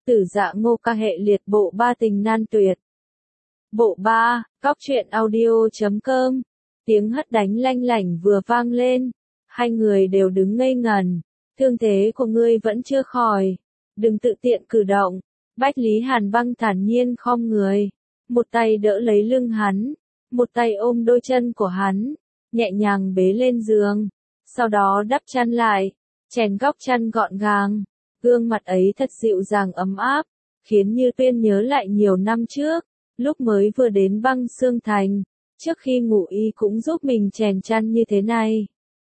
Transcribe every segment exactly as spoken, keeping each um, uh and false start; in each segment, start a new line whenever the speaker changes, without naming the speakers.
Tử Dạ Ngô Ca hệ liệt bộ ba tình nan tuyệt. Bộ ba, cóc truyện audio chấm com. Tiếng hất đánh lanh lảnh vừa vang lên. Hai người đều đứng ngây ngần. Thương thế của ngươi vẫn chưa khỏi. Đừng tự tiện cử động. Bách Lý Hàn Băng thản nhiên khom người. Một tay đỡ lấy lưng hắn. Một tay ôm đôi chân của hắn. Nhẹ nhàng bế lên giường. Sau đó đắp chăn lại. Chèn góc chăn gọn gàng. Gương mặt ấy thật dịu dàng ấm áp. Khiến Như Tuyên nhớ lại nhiều năm trước. Lúc mới vừa đến Băng Xương Thành. Trước khi ngủ y cũng giúp mình chèn chăn như thế này.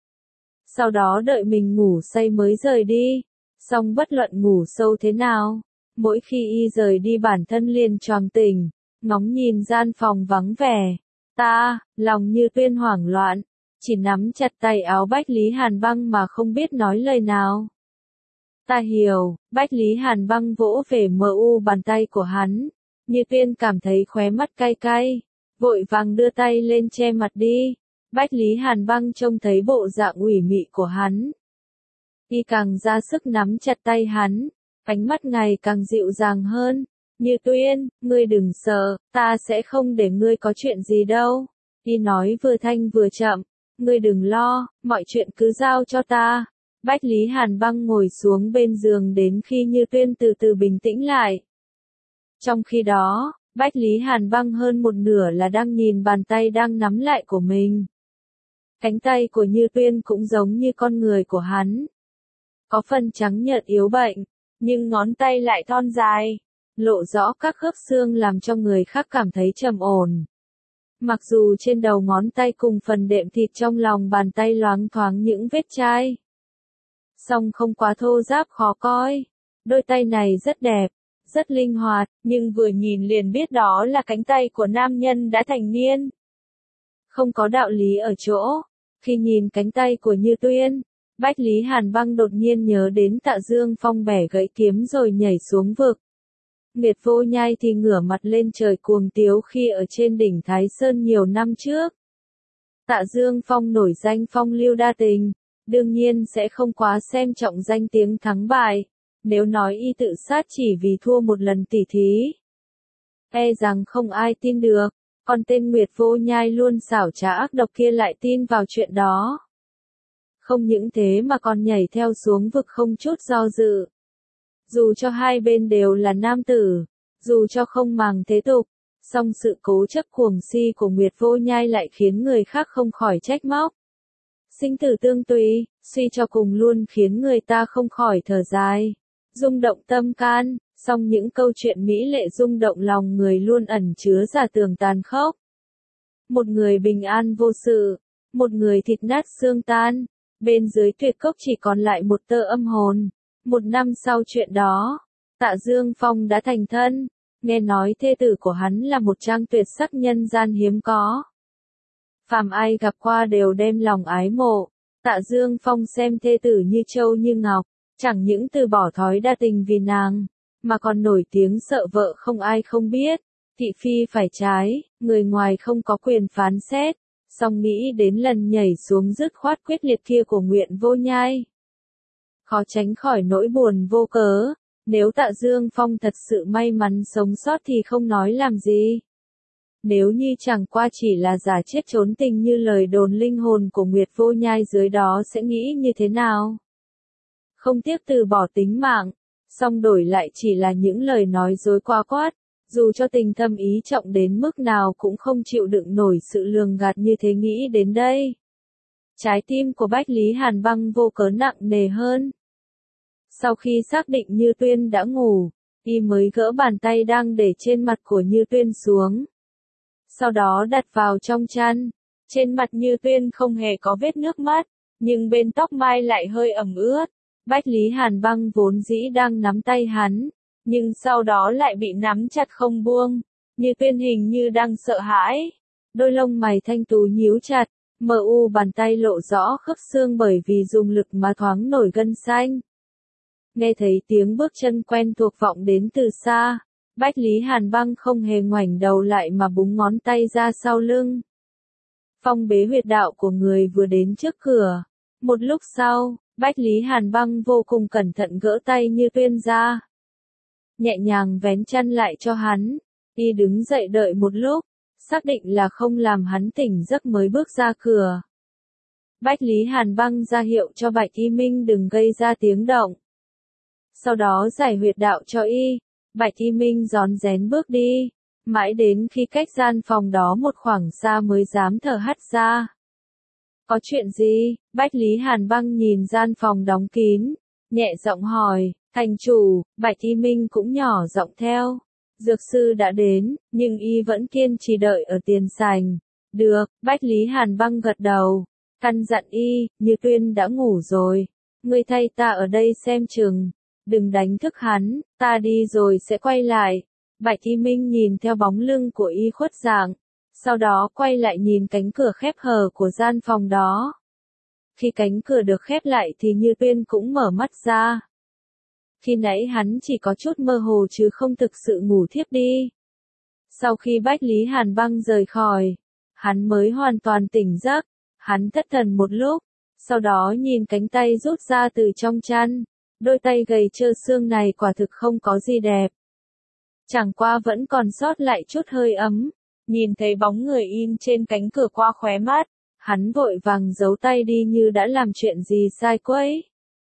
Sau đó đợi mình ngủ say mới rời đi. Song bất luận ngủ sâu thế nào. Mỗi khi y rời đi bản thân liền choàng tỉnh. Ngóng nhìn gian phòng vắng vẻ. Ta, lòng Như Tuyên hoảng loạn. Chỉ nắm chặt tay áo Bách Lý Hàn Băng mà không biết nói lời nào. Ta hiểu, Bách Lý Hàn Băng vỗ về mờ u bàn tay của hắn. Như Tuyên cảm thấy khóe mắt cay cay. Vội vàng đưa tay lên che mặt đi. Bách Lý Hàn Băng trông thấy bộ dạng ủy mị của hắn. Y càng ra sức nắm chặt tay hắn. Ánh mắt ngày càng dịu dàng hơn. Như Tuyên, ngươi đừng sợ, ta sẽ không để ngươi có chuyện gì đâu. Y nói vừa thanh vừa chậm. Ngươi đừng lo, mọi chuyện cứ giao cho ta. Bách Lý Hàn Băng ngồi xuống bên giường đến khi Như Tuyên từ từ bình tĩnh lại. Trong khi đó, Bách Lý Hàn Băng hơn một nửa là đang nhìn bàn tay đang nắm lại của mình. Cánh tay của Như Tuyên cũng giống như con người của hắn. Có phần trắng nhợt yếu bệnh, nhưng ngón tay lại thon dài, lộ rõ các khớp xương làm cho người khác cảm thấy trầm ổn. Mặc dù trên đầu ngón tay cùng phần đệm thịt trong lòng bàn tay loáng thoáng những vết chai. Song không quá thô ráp khó coi. Đôi tay này rất đẹp, rất linh hoạt, nhưng vừa nhìn liền biết đó là cánh tay của nam nhân đã thành niên. Không có đạo lý ở chỗ, khi nhìn cánh tay của Như Tuyên, Bách Lý Hàn Băng đột nhiên nhớ đến Tạ Dương Phong bẻ gãy kiếm rồi nhảy xuống vực. Nguyệt Vô Nhai thì ngửa mặt lên trời cuồng tiếu khi ở trên đỉnh Thái Sơn nhiều năm trước. Tạ Dương Phong nổi danh phong lưu đa tình, đương nhiên sẽ không quá xem trọng danh tiếng thắng bại, nếu nói y tự sát chỉ vì thua một lần tỉ thí. E rằng không ai tin được, còn tên Nguyệt Vô Nhai luôn xảo trá ác độc kia lại tin vào chuyện đó. Không những thế mà còn nhảy theo xuống vực không chút do dự. Dù cho hai bên đều là nam tử, dù cho không màng thế tục, song sự cố chấp cuồng si của Nguyệt Vô Nhai lại khiến người khác không khỏi trách móc. Sinh tử tương tùy, suy cho cùng luôn khiến người ta không khỏi thở dài, rung động tâm can, song những câu chuyện mỹ lệ rung động lòng người luôn ẩn chứa giả tưởng tàn khốc. Một người bình an vô sự, một người thịt nát xương tan, bên dưới tuyệt cốc chỉ còn lại một tơ âm hồn. Một năm sau chuyện đó, Tạ Dương Phong đã thành thân, nghe nói thê tử của hắn là một trang tuyệt sắc nhân gian hiếm có. Phàm ai gặp qua đều đem lòng ái mộ, Tạ Dương Phong xem thê tử như châu như ngọc, chẳng những từ bỏ thói đa tình vì nàng, mà còn nổi tiếng sợ vợ không ai không biết, thị phi phải trái, người ngoài không có quyền phán xét, song nghĩ đến lần nhảy xuống dứt khoát quyết liệt kia của Nguyệt Vô Nhai. Khó tránh khỏi nỗi buồn vô cớ, nếu Tạ Dương Phong thật sự may mắn sống sót thì không nói làm gì. Nếu như chẳng qua chỉ là giả chết trốn tình như lời đồn, linh hồn của Nguyệt Vô Nhai dưới đó sẽ nghĩ như thế nào? Không tiếc từ bỏ tính mạng, song đổi lại chỉ là những lời nói dối quá quát, dù cho tình thâm ý trọng đến mức nào cũng không chịu đựng nổi sự lường gạt như thế. Nghĩ đến đây, trái tim của Bách Lý Hàn Băng vô cớ nặng nề hơn. Sau khi xác định Như Tuyên đã ngủ, y mới gỡ bàn tay đang để trên mặt của Như Tuyên xuống. Sau đó đặt vào trong chăn. Trên mặt Như Tuyên không hề có vết nước mắt, nhưng bên tóc mai lại hơi ẩm ướt. Bách Lý Hàn Băng vốn dĩ đang nắm tay hắn, nhưng sau đó lại bị nắm chặt không buông. Như Tuyên hình như đang sợ hãi. Đôi lông mày thanh tú nhíu chặt, mờ u bàn tay lộ rõ khớp xương bởi vì dùng lực mà thoáng nổi gân xanh. Nghe thấy tiếng bước chân quen thuộc vọng đến từ xa, Bách Lý Hàn Băng không hề ngoảnh đầu lại mà búng ngón tay ra sau lưng. Phong bế huyệt đạo của người vừa đến trước cửa. Một lúc sau, Bách Lý Hàn Băng vô cùng cẩn thận gỡ tay Như Tuyên ra. nhẹ nhàng vén chăn lại cho hắn. Y đứng dậy đợi một lúc, xác định là không làm hắn tỉnh giấc mới bước ra cửa. Bách Lý Hàn Băng ra hiệu cho Bạch Y Minh đừng gây ra tiếng động. Sau đó giải huyệt đạo cho y, Bạch Y Minh rón rén bước đi, mãi đến khi cách gian phòng đó một khoảng xa mới dám thở hắt ra. Có chuyện gì? Bách Lý Hàn Băng nhìn gian phòng đóng kín, nhẹ giọng hỏi. Thành chủ, Bạch Y Minh cũng nhỏ giọng theo. Dược sư đã đến, nhưng y vẫn kiên trì đợi ở tiền sảnh. Được, Bách Lý Hàn Băng gật đầu. Căn dặn y, Như Tuyên đã ngủ rồi. Ngươi thay ta ở đây xem chừng. Đừng đánh thức hắn, ta đi rồi sẽ quay lại. Bạch Y Minh nhìn theo bóng lưng của y khuất dạng. Sau đó quay lại nhìn cánh cửa khép hờ của gian phòng đó. Khi cánh cửa được khép lại thì Như Tuyên cũng mở mắt ra. Khi nãy hắn chỉ có chút mơ hồ chứ không thực sự ngủ thiếp đi. Sau khi Bách Lý Hàn Băng rời khỏi, hắn mới hoàn toàn tỉnh giấc. Hắn thất thần một lúc, sau đó nhìn cánh tay rút ra từ trong chăn. Đôi tay gầy trơ xương này quả thực không có gì đẹp. Chẳng qua vẫn còn sót lại chút hơi ấm. Nhìn thấy bóng người in trên cánh cửa qua khóe mắt, hắn vội vàng giấu tay đi như đã làm chuyện gì sai quấy.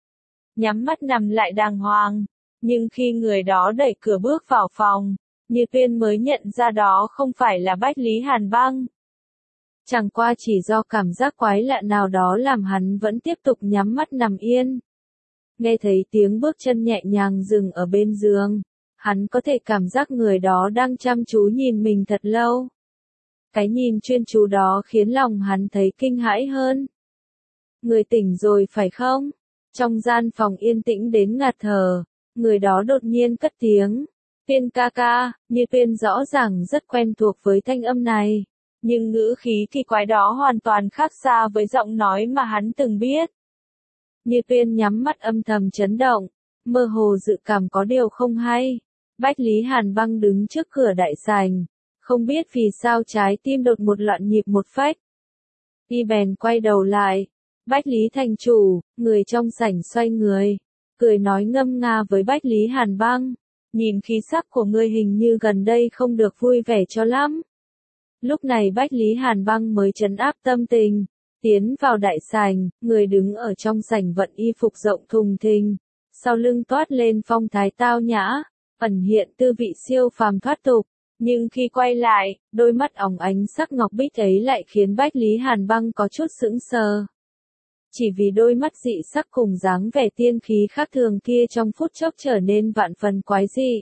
Nhắm mắt nằm lại đàng hoàng, nhưng khi người đó đẩy cửa bước vào phòng, Như Tuyên mới nhận ra đó không phải là Bách Lý Hàn Băng. Chẳng qua chỉ do cảm giác quái lạ nào đó làm hắn vẫn tiếp tục nhắm mắt nằm yên. Nghe thấy tiếng bước chân nhẹ nhàng dừng ở bên giường, hắn có thể cảm giác người đó đang chăm chú nhìn mình thật lâu. Cái nhìn chuyên chú đó khiến lòng hắn thấy kinh hãi hơn. Người tỉnh rồi phải không? Trong gian phòng yên tĩnh đến ngạt thở, người đó đột nhiên cất tiếng. Tuyên ca ca, Như Tuyên rõ ràng rất quen thuộc với thanh âm này. Nhưng ngữ khí kỳ quái đó hoàn toàn khác xa với giọng nói mà hắn từng biết. Như Tuyên nhắm mắt âm thầm chấn động, mơ hồ dự cảm có điều không hay. Bách Lý Hàn Băng đứng trước cửa đại sảnh, không biết vì sao trái tim đột một loạn nhịp một phách. Y bèn quay đầu lại. Bách Lý thành chủ, người trong sảnh xoay người, cười nói ngâm nga với Bách Lý Hàn Băng. Nhìn khí sắc của ngươi hình như gần đây không được vui vẻ cho lắm. Lúc này Bách Lý Hàn Băng mới trấn áp tâm tình, tiến vào đại sảnh, người đứng ở trong sảnh vận y phục rộng thùng thình, sau lưng toát lên phong thái tao nhã, ẩn hiện tư vị siêu phàm thoát tục, nhưng khi quay lại, đôi mắt óng ánh sắc ngọc bích ấy lại khiến Bách Lý Hàn Băng có chút sững sờ. Chỉ vì đôi mắt dị sắc cùng dáng vẻ tiên khí khác thường kia trong phút chốc trở nên vạn phần quái dị.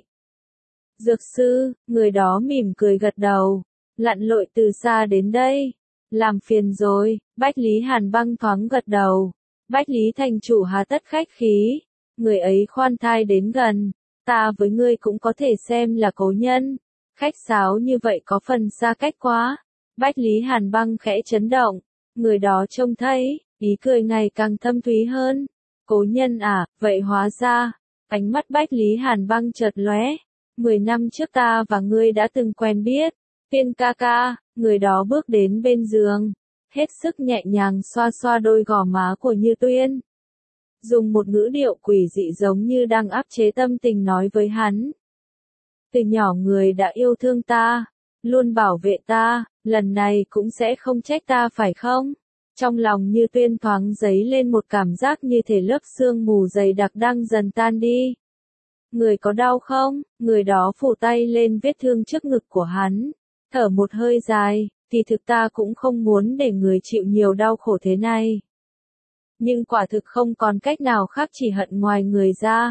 Dược sư, người đó mỉm cười gật đầu, lặn lội từ xa đến đây. Làm phiền rồi, Bách Lý Hàn Băng thoáng gật đầu. Bách Lý thành chủ hà tất khách khí. Người ấy khoan thai đến gần, ta với ngươi cũng có thể xem là cố nhân. Khách sáo như vậy có phần xa cách quá. Bách Lý Hàn Băng khẽ chấn động, người đó trông thấy, ý cười ngày càng thâm thúy hơn. Cố nhân à, vậy hóa ra, ánh mắt Bách Lý Hàn Băng chợt lóe. Mười năm trước ta và ngươi đã từng quen biết. Tuyên ca ca, người đó bước đến bên giường, hết sức nhẹ nhàng xoa xoa đôi gò má của Như Tuyên. Dùng một ngữ điệu quỷ dị giống như đang áp chế tâm tình nói với hắn. Từ nhỏ người đã yêu thương ta, luôn bảo vệ ta, lần này cũng sẽ không trách ta phải không? Trong lòng Như Tuyên thoáng dấy lên một cảm giác như thể lớp sương mù dày đặc đang dần tan đi. Người có đau không? Người đó phủ tay lên vết thương trước ngực của hắn, thở một hơi dài, thì thực ta cũng không muốn để người chịu nhiều đau khổ thế này. Nhưng quả thực không còn cách nào khác chỉ hận ngoài người ra.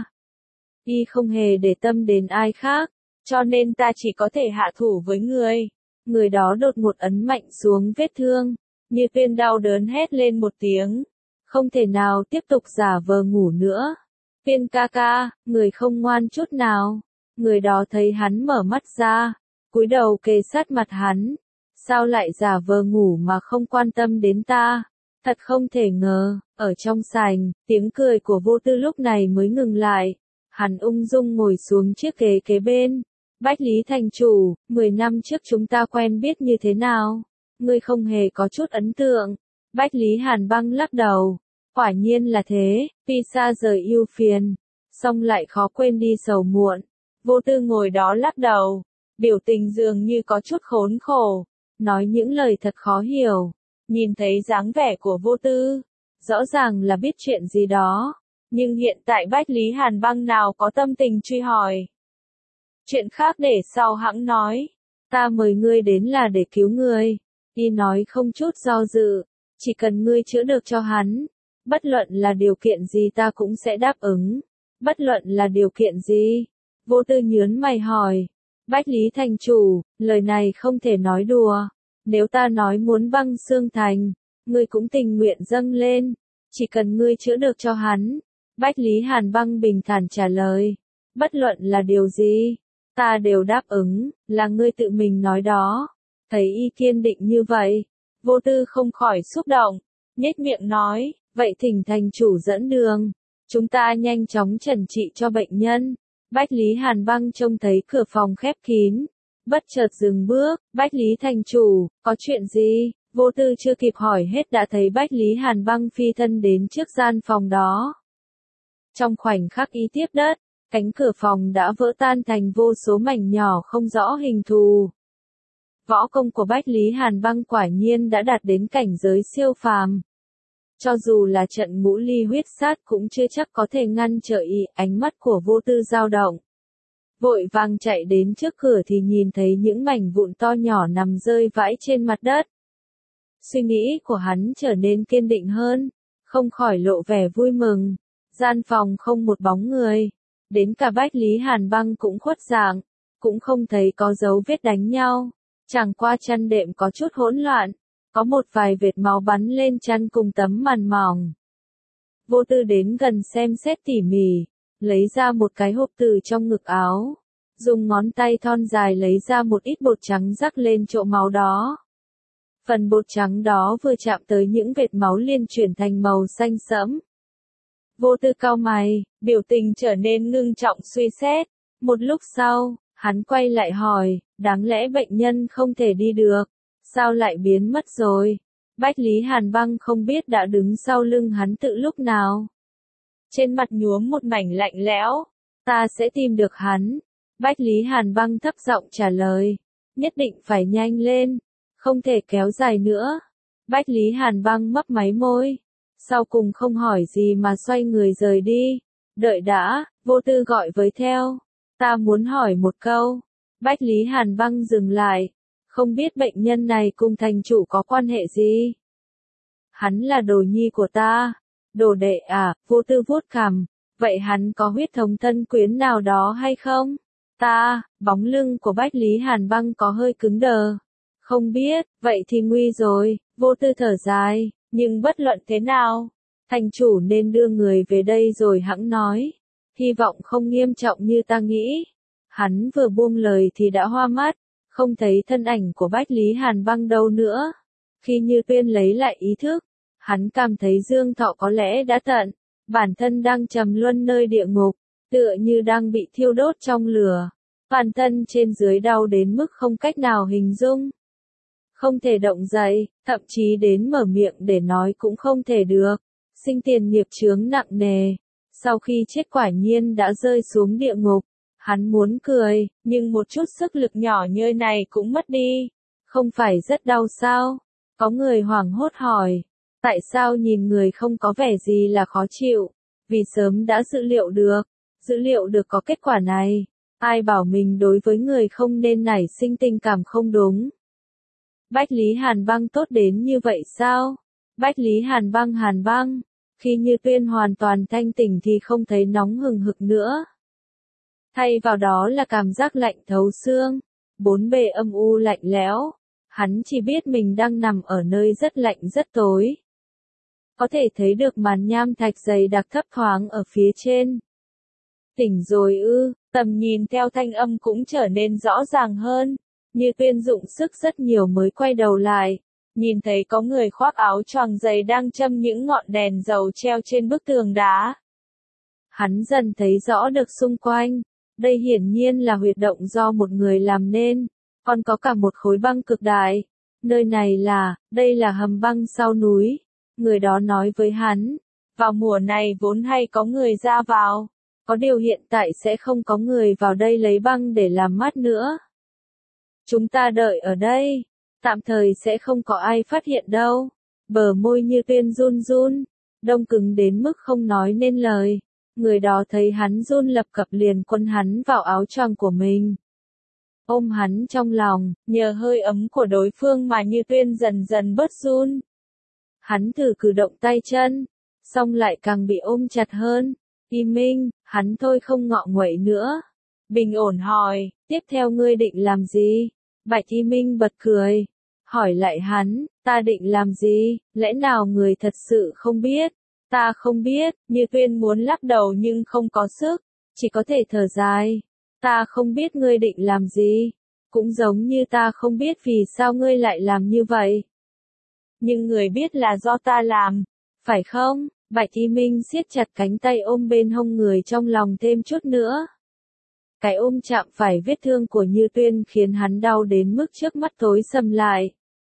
Y không hề để tâm đến ai khác, cho nên ta chỉ có thể hạ thủ với người. Người đó đột ngột ấn mạnh xuống vết thương, Như Tuyên đau đớn hét lên một tiếng, không thể nào tiếp tục giả vờ ngủ nữa. Tuyên ca ca, người không ngoan chút nào. Người đó thấy hắn mở mắt ra, cúi đầu kề sát mặt hắn. Sao lại giả vờ ngủ mà không quan tâm đến ta? Thật không thể ngờ, ở trong sảnh, tiếng cười của Vô Tư lúc này mới ngừng lại. Hắn ung dung ngồi xuống chiếc ghế kế bên. Bách Lý thành chủ, mười năm trước chúng ta quen biết như thế nào? Ngươi không hề có chút ấn tượng. Bách Lý Hàn Băng lắc đầu. Quả nhiên là thế, tuy xa rời ưu phiền, song lại khó quên đi sầu muộn. Vô Tư ngồi đó lắc đầu, biểu tình dường như có chút khốn khổ, nói những lời thật khó hiểu. Nhìn thấy dáng vẻ của Vô Tư, rõ ràng là biết chuyện gì đó, nhưng hiện tại Bách Lý Hàn Băng nào có tâm tình truy hỏi. Chuyện khác để sau hẵng nói, ta mời ngươi đến là để cứu ngươi. Y nói không chút do dự, chỉ cần ngươi chữa được cho hắn, bất luận là điều kiện gì ta cũng sẽ đáp ứng. Bất luận là điều kiện gì? Vô Tư nhớn mày hỏi. Bách Lý thành chủ, lời này không thể nói đùa. Nếu ta nói muốn băng xương thành, ngươi cũng tình nguyện dâng lên, chỉ cần ngươi chữa được cho hắn. Bách Lý Hàn Băng bình thản trả lời. Bất luận là điều gì, ta đều đáp ứng, là ngươi tự mình nói đó. Thấy y kiên định như vậy, Vô Tư không khỏi xúc động, nhếch miệng nói, vậy thỉnh thành chủ dẫn đường, chúng ta nhanh chóng trần trị cho bệnh nhân. Bách Lý Hàn Băng trông thấy cửa phòng khép kín, bất chợt dừng bước. Bách Lý thành chủ, có chuyện gì? Vô Tư chưa kịp hỏi hết đã thấy Bách Lý Hàn Băng phi thân đến trước gian phòng đó. Trong khoảnh khắc y tiếp đất, cánh cửa phòng đã vỡ tan thành vô số mảnh nhỏ không rõ hình thù. Võ công của Bách Lý Hàn Băng quả nhiên đã đạt đến cảnh giới siêu phàm. Cho dù là trận ngũ ly huyết sát cũng chưa chắc có thể ngăn trở y. Ánh mắt của Vô Tư dao động. Vội vàng chạy đến trước cửa thì nhìn thấy những mảnh vụn to nhỏ nằm rơi vãi trên mặt đất. Suy nghĩ của hắn trở nên kiên định hơn, không khỏi lộ vẻ vui mừng. Gian phòng không một bóng người, đến cả Bách Lý Hàn Băng cũng khuất dạng, cũng không thấy có dấu vết đánh nhau. Chẳng qua chăn đệm có chút hỗn loạn, có một vài vệt máu bắn lên chăn cùng tấm màn mỏng. Vô Tư đến gần xem xét tỉ mỉ, lấy ra một cái hộp từ trong ngực áo, dùng ngón tay thon dài lấy ra một ít bột trắng rắc lên chỗ máu đó. Phần bột trắng đó vừa chạm tới những vệt máu liền chuyển thành màu xanh sẫm. Vô Tư cau mày, biểu tình trở nên ngưng trọng suy xét. Một lúc sau, hắn quay lại hỏi, đáng lẽ bệnh nhân không thể đi được, sao lại biến mất rồi? Bách Lý Hàn Băng không biết đã đứng sau lưng hắn từ lúc nào. Trên mặt nhuốm một mảnh lạnh lẽo, ta sẽ tìm được hắn. Bách Lý Hàn Băng thấp giọng trả lời, nhất định phải nhanh lên, không thể kéo dài nữa. Bách Lý Hàn Băng mấp máy môi, sau cùng không hỏi gì mà xoay người rời đi. Đợi đã, Vô Tư gọi với theo, ta muốn hỏi một câu. Bách Lý Hàn Băng dừng lại, không biết bệnh nhân này cùng thành chủ có quan hệ gì? Hắn là đồ nhi của ta. Đồ đệ à? Vô Tư vuốt cằm, vậy hắn có huyết thống thân quyến nào đó hay không? Ta, bóng lưng của Bách Lý Hàn Băng có hơi cứng đờ. Không biết, vậy thì nguy rồi. Vô Tư thở dài, nhưng bất luận thế nào, thành chủ nên đưa người về đây rồi hẵng nói. Hy vọng không nghiêm trọng như ta nghĩ. Hắn vừa buông lời thì đã hoa mắt, không thấy thân ảnh của Bách Lý Hàn Băng đâu nữa. Khi Như Tuyên lấy lại ý thức, hắn cảm thấy Dương Thọ có lẽ đã tận, bản thân đang trầm luân nơi địa ngục, tựa như đang bị thiêu đốt trong lửa. Toàn thân trên dưới đau đến mức không cách nào hình dung. Không thể động dậy, thậm chí đến mở miệng để nói cũng không thể được. Sinh tiền nghiệp chướng nặng nề. Sau khi chết quả nhiên đã rơi xuống địa ngục. Hắn muốn cười, nhưng một chút sức lực nhỏ nhoi này cũng mất đi. Không phải rất đau sao? Có người hoảng hốt hỏi. Tại sao nhìn người không có vẻ gì là khó chịu? Vì sớm đã dự liệu được. Dự liệu được có kết quả này. Ai bảo mình đối với người không nên nảy sinh tình cảm không đúng? Bách Lý Hàn Băng tốt đến như vậy sao? Bách Lý Hàn Băng Hàn Băng, khi Như Tuyên hoàn toàn thanh tỉnh thì không thấy nóng hừng hực nữa. Thay vào đó là cảm giác lạnh thấu xương, bốn bề âm u lạnh lẽo. Hắn chỉ biết mình đang nằm ở nơi rất lạnh rất tối. Có thể thấy được màn nham thạch dày đặc thấp thoáng ở phía trên. Tỉnh rồi ư? Tầm nhìn theo thanh âm cũng trở nên rõ ràng hơn. Như Tuyên dụng sức rất nhiều mới quay đầu lại, nhìn thấy có người khoác áo choàng dày đang châm những ngọn đèn dầu treo trên bức tường đá. Hắn dần thấy rõ được xung quanh, đây hiển nhiên là huyệt động do một người làm nên, còn có cả một khối băng cực đại. Nơi này là, đây là hầm băng sau núi. Người đó nói với hắn, vào mùa này vốn hay có người ra vào, Có điều hiện tại sẽ không có người vào đây lấy băng để làm mát nữa. Chúng ta đợi ở đây, tạm thời sẽ không có ai phát hiện đâu. Bờ môi Như Tuyên run run, đông cứng đến mức không nói nên lời. Người đó thấy hắn run lập cập liền quấn hắn vào áo choàng của mình. Ôm hắn trong lòng, nhờ hơi ấm của đối phương mà Như Tuyên dần dần bớt run. Hắn thử cử động tay chân, xong lại càng bị ôm chặt hơn. Y Minh, hắn thôi không ngọ nguậy nữa. Bình ổn hỏi, tiếp theo ngươi định làm gì? Bạch Y Minh bật cười, hỏi lại hắn, ta định làm gì, lẽ nào người thật sự không biết? Ta không biết, Như Tuyên muốn lắc đầu nhưng không có sức, chỉ có thể thở dài. Ta không biết ngươi định làm gì, cũng giống như ta không biết vì sao ngươi lại làm như vậy. Nhưng người biết là do ta làm, phải không? Bạch Y Minh siết chặt cánh tay ôm bên hông người trong lòng thêm chút nữa. Cái ôm chạm phải vết thương của Như Tuyên khiến hắn đau đến mức trước mắt tối sầm lại.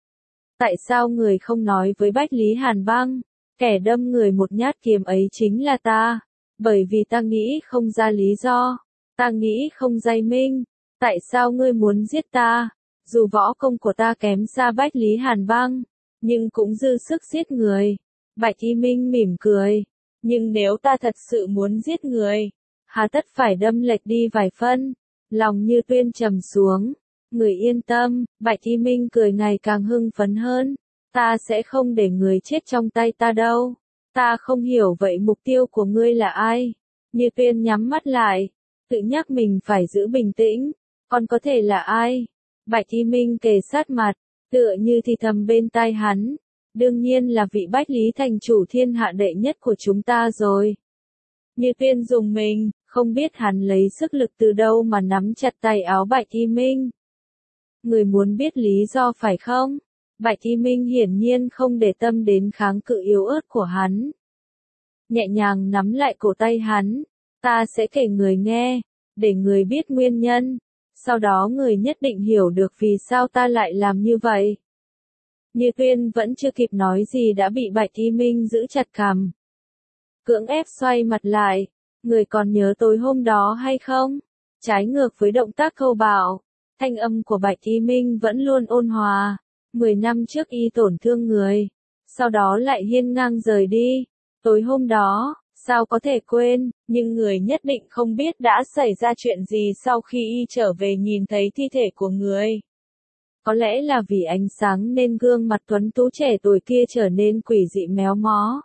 Tại sao người không nói với Bách Lý Hàn Băng? Kẻ đâm người một nhát kiếm ấy chính là ta. Bởi vì ta nghĩ không ra lý do. Ta nghĩ không dây minh. Tại sao ngươi muốn giết ta? Dù võ công của ta kém xa Bách Lý Hàn Băng, nhưng cũng dư sức giết người. Bạch Y Minh mỉm cười. Nhưng nếu ta thật sự muốn giết người, hà tất phải đâm lệch đi vài phân. Lòng Như Tuyên trầm xuống. Người yên tâm, Bạch Y Minh cười ngày càng hưng phấn hơn. Ta sẽ không để người chết trong tay ta đâu. Ta không hiểu vậy mục tiêu của ngươi là ai? Như Tuyên nhắm mắt lại, tự nhắc mình phải giữ bình tĩnh. Còn có thể là ai? Bạch Y Minh kề sát mặt, tựa như thì thầm bên tai hắn. Đương nhiên là vị Bách Lý thành chủ thiên hạ đệ nhất của chúng ta rồi. Như Tuyên dùng mình, không biết hắn lấy sức lực từ đâu mà nắm chặt tay áo Bạch Y Minh. Người muốn biết lý do phải không? Bạch Y Minh hiển nhiên không để tâm đến kháng cự yếu ớt của hắn. Nhẹ nhàng nắm lại cổ tay hắn. Ta sẽ kể người nghe, để người biết nguyên nhân. Sau đó người nhất định hiểu được vì sao ta lại làm như vậy. Như Tuyên vẫn chưa kịp nói gì đã bị Bạch Y Minh giữ chặt cằm. Cưỡng ép xoay mặt lại. Người còn nhớ tối hôm đó hay không? Trái ngược với động tác thô bạo, thanh âm của Bạch Y Minh vẫn luôn ôn hòa. Mười năm trước y tổn thương người, sau đó lại hiên ngang rời đi. Tối hôm đó, sao có thể quên, nhưng người nhất định không biết đã xảy ra chuyện gì sau khi y trở về nhìn thấy thi thể của người. Có lẽ là vì ánh sáng nên gương mặt tuấn tú trẻ tuổi kia trở nên quỷ dị méo mó.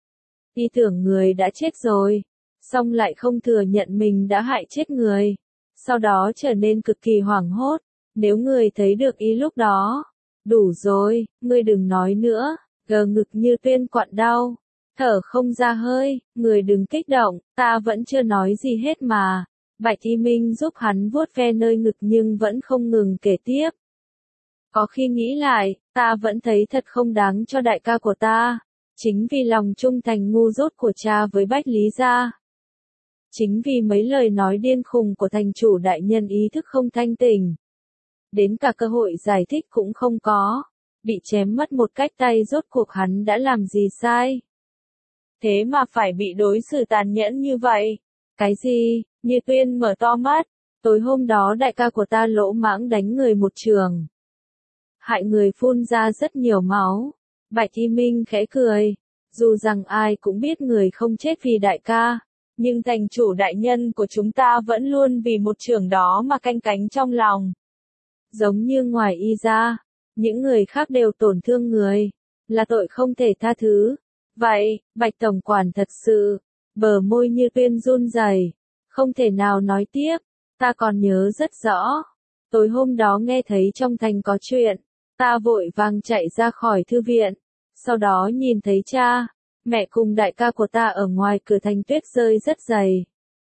Y tưởng người đã chết rồi, xong lại không thừa nhận mình đã hại chết người. Sau đó trở nên cực kỳ hoảng hốt, nếu người thấy được y lúc đó. Đủ rồi, ngươi đừng nói nữa, gờ ngực Như Tuyên quặn đau. Thở không ra hơi, người đừng kích động, ta vẫn chưa nói gì hết mà. Bạch Y Minh giúp hắn vuốt ve nơi ngực nhưng vẫn không ngừng kể tiếp. Có khi nghĩ lại, ta vẫn thấy thật không đáng cho đại ca của ta. Chính vì lòng trung thành ngu dốt của cha với Bách Lý gia. Chính vì mấy lời nói điên khùng của thành chủ đại nhân ý thức không thanh tỉnh. Đến cả cơ hội giải thích cũng không có. Bị chém mất một cách tay rốt cuộc hắn đã làm gì sai. Thế mà phải bị đối xử tàn nhẫn như vậy. Cái gì? Như Tuyên mở to mắt. Tối hôm đó đại ca của ta lỗ mãng đánh người một trường. Hại người phun ra rất nhiều máu. Bạch Y Minh khẽ cười. Dù rằng ai cũng biết người không chết vì đại ca. Nhưng thành chủ đại nhân của chúng ta vẫn luôn vì một trường đó mà canh cánh trong lòng. Giống như ngoài y ra, những người khác đều tổn thương người, là tội không thể tha thứ. Vậy, Bạch Tổng Quản thật sự, bờ môi Như Tuyên run rẩy, không thể nào nói tiếp, ta còn nhớ rất rõ. Tối hôm đó nghe thấy trong thành có chuyện, ta vội vàng chạy ra khỏi thư viện, sau đó nhìn thấy cha, mẹ cùng đại ca của ta ở ngoài cửa thành tuyết rơi rất dày.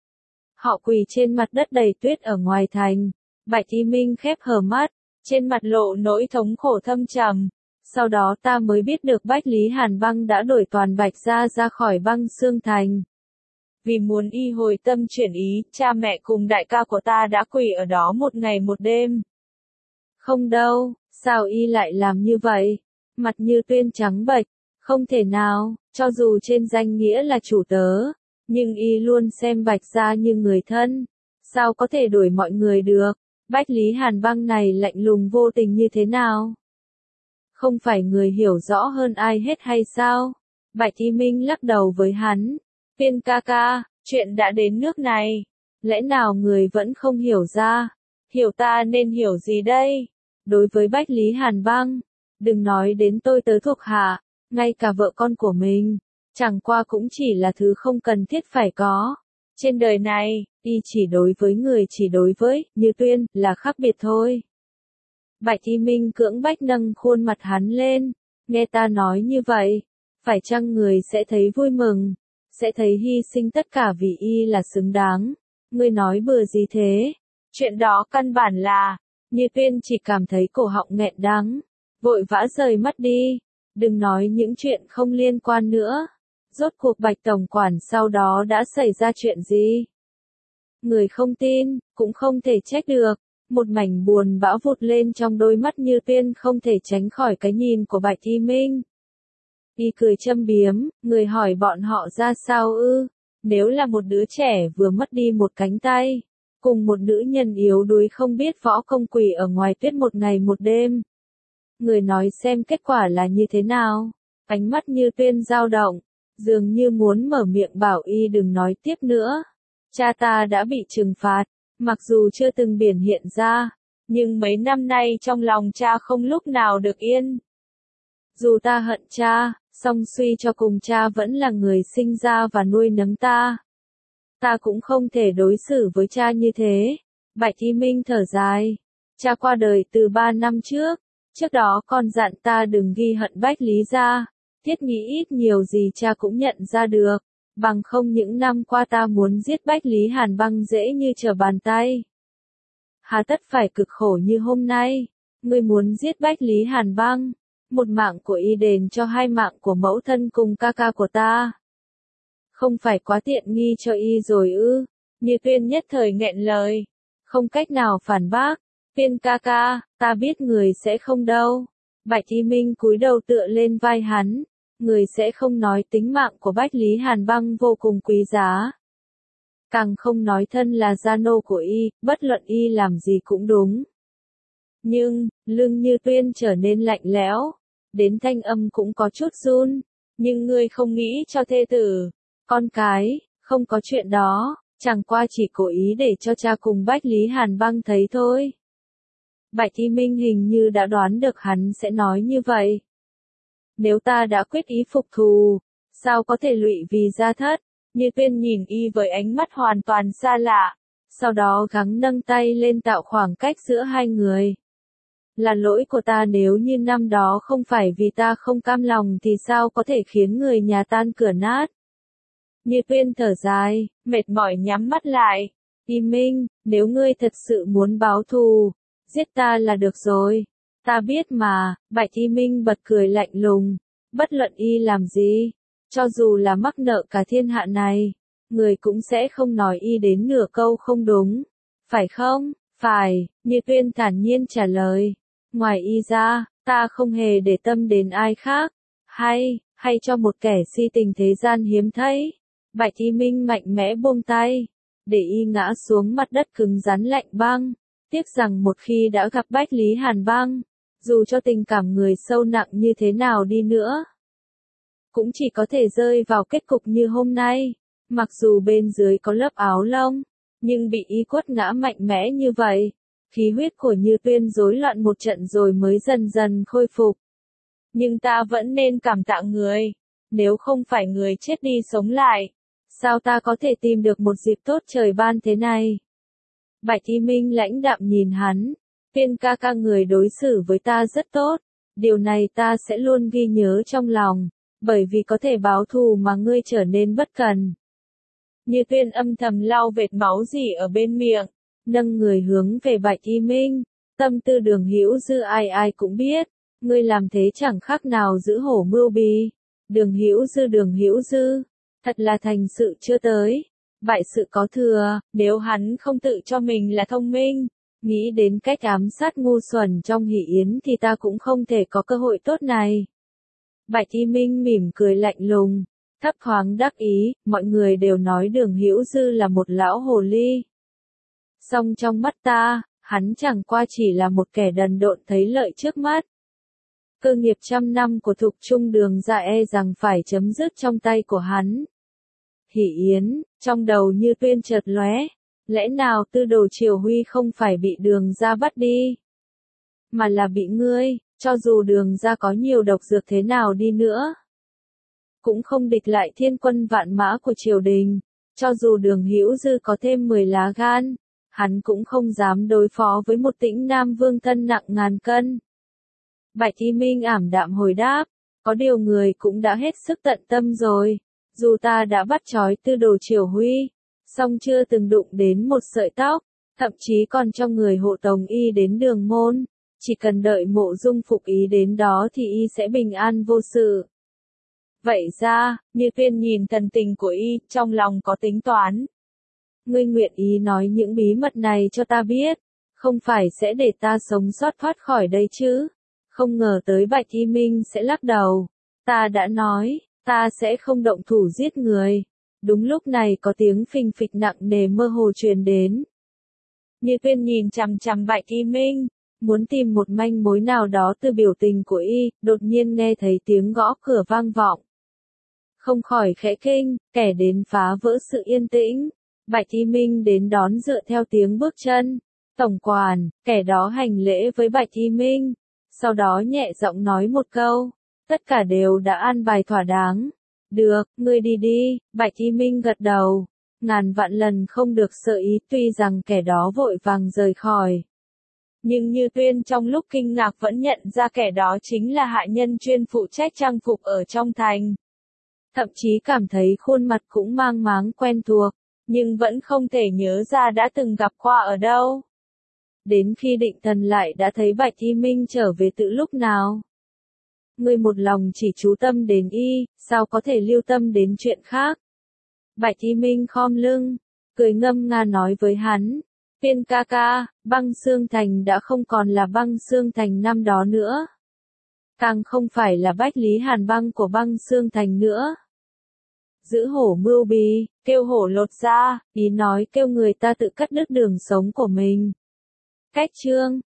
Họ quỳ trên mặt đất đầy tuyết ở ngoài thành. Bạch Y Minh khép hờ mắt, trên mặt lộ nỗi thống khổ thâm trầm. Sau đó ta mới biết được Bách Lý Hàn Băng đã đuổi toàn Bạch gia ra khỏi Băng Xương Thành. Vì muốn y hồi tâm chuyển ý, cha mẹ cùng đại ca của ta đã quỳ ở đó một ngày một đêm. Không đâu, sao y lại làm như vậy? Mặt Như Tuyên trắng bệch, không thể nào, cho dù trên danh nghĩa là chủ tớ, nhưng y luôn xem Bạch gia như người thân, sao có thể đuổi mọi người được, Bách Lý Hàn Băng này lạnh lùng vô tình như thế nào? Không phải người hiểu rõ hơn ai hết hay sao? Bạch Y Minh lắc đầu với hắn, Viên ca ca, chuyện đã đến nước này, lẽ nào người vẫn không hiểu ra? Hiểu ta nên hiểu gì đây? Đối với Bách Lý Hàn Băng, đừng nói đến tôi tớ thuộc hạ, ngay cả vợ con của mình, chẳng qua cũng chỉ là thứ không cần thiết phải có. Trên đời này, y chỉ đối với người chỉ đối với, Như Tuyên, là khác biệt thôi. Bạch Y Minh cưỡng bách nâng khuôn mặt hắn lên, nghe ta nói như vậy, phải chăng người sẽ thấy vui mừng, sẽ thấy hy sinh tất cả vì y là xứng đáng. Ngươi nói bừa gì thế? Chuyện đó căn bản là, Như Tuyên chỉ cảm thấy cổ họng nghẹn đắng, vội vã rời mắt đi, đừng nói những chuyện không liên quan nữa. Rốt cuộc Bạch Tổng Quản sau đó đã xảy ra chuyện gì? Người không tin, cũng không thể trách được, một mảnh buồn bã vụt lên trong đôi mắt Như Tuyên không thể tránh khỏi cái nhìn của Bạch Y Minh. Y cười châm biếm, người hỏi bọn họ ra sao ư? Nếu là một đứa trẻ vừa mất đi một cánh tay, cùng một nữ nhân yếu đuối không biết võ công quỷ ở ngoài tuyết một ngày một đêm. Người nói xem kết quả là như thế nào? Ánh mắt Như Tuyên dao động, dường như muốn mở miệng bảo y đừng nói tiếp nữa. Cha ta đã bị trừng phạt, mặc dù chưa từng biểu hiện ra, nhưng mấy năm nay trong lòng cha không lúc nào được yên. Dù ta hận cha, song suy cho cùng cha vẫn là người sinh ra và nuôi nấng ta. Ta cũng không thể đối xử với cha như thế. Bạch Y Minh thở dài. Cha qua đời từ ba năm trước. Trước đó con dặn ta đừng ghi hận Bách Lý gia. Thiết nghĩ ít nhiều gì cha cũng nhận ra được. Bằng không những năm qua ta muốn giết Bách Lý Hàn Băng dễ như trở bàn tay. Hà tất phải cực khổ như hôm nay. Ngươi muốn giết Bách Lý Hàn Băng. Một mạng của y đền cho hai mạng của mẫu thân cùng ca ca của ta. Không phải quá tiện nghi cho y rồi ư? Như Tuyên nhất thời nghẹn lời, không cách nào phản bác. Tuyên ca ca, ta biết người sẽ không đâu. Bạch Y Minh cúi đầu tựa lên vai hắn, người sẽ không nói tính mạng của Bách Lý Hàn Băng vô cùng quý giá. Càng không nói thân là gia nô của y, bất luận y làm gì cũng đúng. Nhưng, lưng Như Tuyên trở nên lạnh lẽo, đến thanh âm cũng có chút run. Nhưng ngươi không nghĩ cho thê tử, con cái, không có chuyện đó, chẳng qua chỉ cố ý để cho cha cùng Bách Lý Hàn Băng thấy thôi. Bạch Y Minh hình như đã đoán được hắn sẽ nói như vậy. Nếu ta đã quyết ý phục thù, sao có thể lụy vì gia thất? Như Tuyên nhìn y với ánh mắt hoàn toàn xa lạ, sau đó gắng nâng tay lên tạo khoảng cách giữa hai người. Là lỗi của ta, nếu như năm đó không phải vì ta không cam lòng thì sao có thể khiến người nhà tan cửa nát. Như Tuyên thở dài, mệt mỏi nhắm mắt lại. Y Minh, nếu ngươi thật sự muốn báo thù, giết ta là được rồi. Ta biết mà. Bạch Y Minh bật cười lạnh lùng. Bất luận y làm gì, cho dù là mắc nợ cả thiên hạ này, người cũng sẽ không nói y đến nửa câu không đúng. Phải không? Phải, Như Tuyên thản nhiên trả lời. Ngoài y ra, ta không hề để tâm đến ai khác. Hay, hay cho một kẻ si tình thế gian hiếm thấy. Bạch Y Minh mạnh mẽ buông tay, để y ngã xuống mặt đất cứng rắn lạnh băng. Tiếc rằng một khi đã gặp Bách Lý Hàn Băng, dù cho tình cảm người sâu nặng như thế nào đi nữa, cũng chỉ có thể rơi vào kết cục như hôm nay. Mặc dù bên dưới có lớp áo lông, nhưng bị y quất ngã mạnh mẽ như vậy, khí huyết của Như Tuyên rối loạn một trận rồi mới dần dần khôi phục. Nhưng ta vẫn nên cảm tạ người, nếu không phải người chết đi sống lại, sao ta có thể tìm được một dịp tốt trời ban thế này? Bạch Y Minh lãnh đạm nhìn hắn, Tuyên ca ca, người đối xử với ta rất tốt, điều này ta sẽ luôn ghi nhớ trong lòng, bởi vì có thể báo thù mà ngươi trở nên bất cần. Như Tuyên âm thầm lau vệt máu dỉ ở bên miệng, nâng người hướng về Bạch Y Minh. Tâm tư Đường Hữu Dư ai ai cũng biết, ngươi làm thế chẳng khác nào giữ hổ mưu bì. Đường Hữu Dư, Đường Hữu Dư, thật là thành sự chưa tới, bại sự có thừa. Nếu hắn không tự cho mình là thông minh, nghĩ đến cách ám sát ngu xuẩn trong hỷ yến thì ta cũng không thể có cơ hội tốt này. Bạch Y Minh mỉm cười lạnh lùng, thấp thoáng đắc ý, mọi người đều nói Đường Hữu Dư là một lão hồ ly. Song trong mắt ta, hắn chẳng qua chỉ là một kẻ đần độn thấy lợi trước mắt. Cơ nghiệp trăm năm của Thục Trung Đường Gia e rằng phải chấm dứt trong tay của hắn. Hỷ Yến, trong đầu Như Tuyên chợt lóe, lẽ nào Tư Đồ Triều Huy không phải bị Đường Gia bắt đi, mà là bị ngươi, cho dù Đường Gia có nhiều độc dược thế nào đi nữa, cũng không địch lại thiên quân vạn mã của triều đình, cho dù Đường Hữu Dư có thêm mười lá gan, hắn cũng không dám đối phó với một Tĩnh Nam Vương thân nặng ngàn cân. Bạch Y Minh ảm đạm hồi đáp, có điều người cũng đã hết sức tận tâm rồi, dù ta đã bắt trói Tư Đồ Triều Huy, song chưa từng đụng đến một sợi tóc, thậm chí còn cho người hộ tống y đến đường môn, chỉ cần đợi Mộ Dung Phục ý đến đó thì y sẽ bình an vô sự. Vậy ra, Như Tuyên nhìn thần tình của y, trong lòng có tính toán. Ngươi nguyện ý nói những bí mật này cho ta biết, không phải sẽ để ta sống sót thoát khỏi đây chứ? Không ngờ tới Bạch Y Minh sẽ lắc đầu. Ta đã nói, ta sẽ không động thủ giết người. Đúng lúc này có tiếng phình phịch nặng nề mơ hồ truyền đến. Như Tuyên nhìn chằm chằm Bạch Y Minh, muốn tìm một manh mối nào đó từ biểu tình của y, đột nhiên nghe thấy tiếng gõ cửa vang vọng. Không khỏi khẽ kinh, kẻ đến phá vỡ sự yên tĩnh. Bạch Y Minh đến đón dựa theo tiếng bước chân. Tổng quản, kẻ đó hành lễ với Bạch Y Minh, sau đó nhẹ giọng nói một câu. Tất cả đều đã an bài thỏa đáng. Được, ngươi đi đi, Bạch Y Minh gật đầu. Ngàn vạn lần không được sợ ý, tuy rằng kẻ đó vội vàng rời khỏi. Nhưng Như Tuyên trong lúc kinh ngạc vẫn nhận ra kẻ đó chính là hạ nhân chuyên phụ trách trang phục ở trong thành. Thậm chí cảm thấy khuôn mặt cũng mang máng quen thuộc, nhưng vẫn không thể nhớ ra đã từng gặp qua ở đâu. Đến khi định thần lại đã thấy Bạch Y Minh trở về từ lúc nào. Ngươi một lòng chỉ chú tâm đến y, sao có thể lưu tâm đến chuyện khác. Bạch Y Minh khom lưng, cười ngâm nga nói với hắn. Tuyên ca ca, Băng Xương Thành đã không còn là Băng Xương Thành năm đó nữa. Càng không phải là Bách Lý Hàn Băng của Băng Xương Thành nữa. Giữ hổ mưu bì, kêu hổ lột ra, ý nói kêu người ta tự cắt đứt đường sống của mình. Cách chương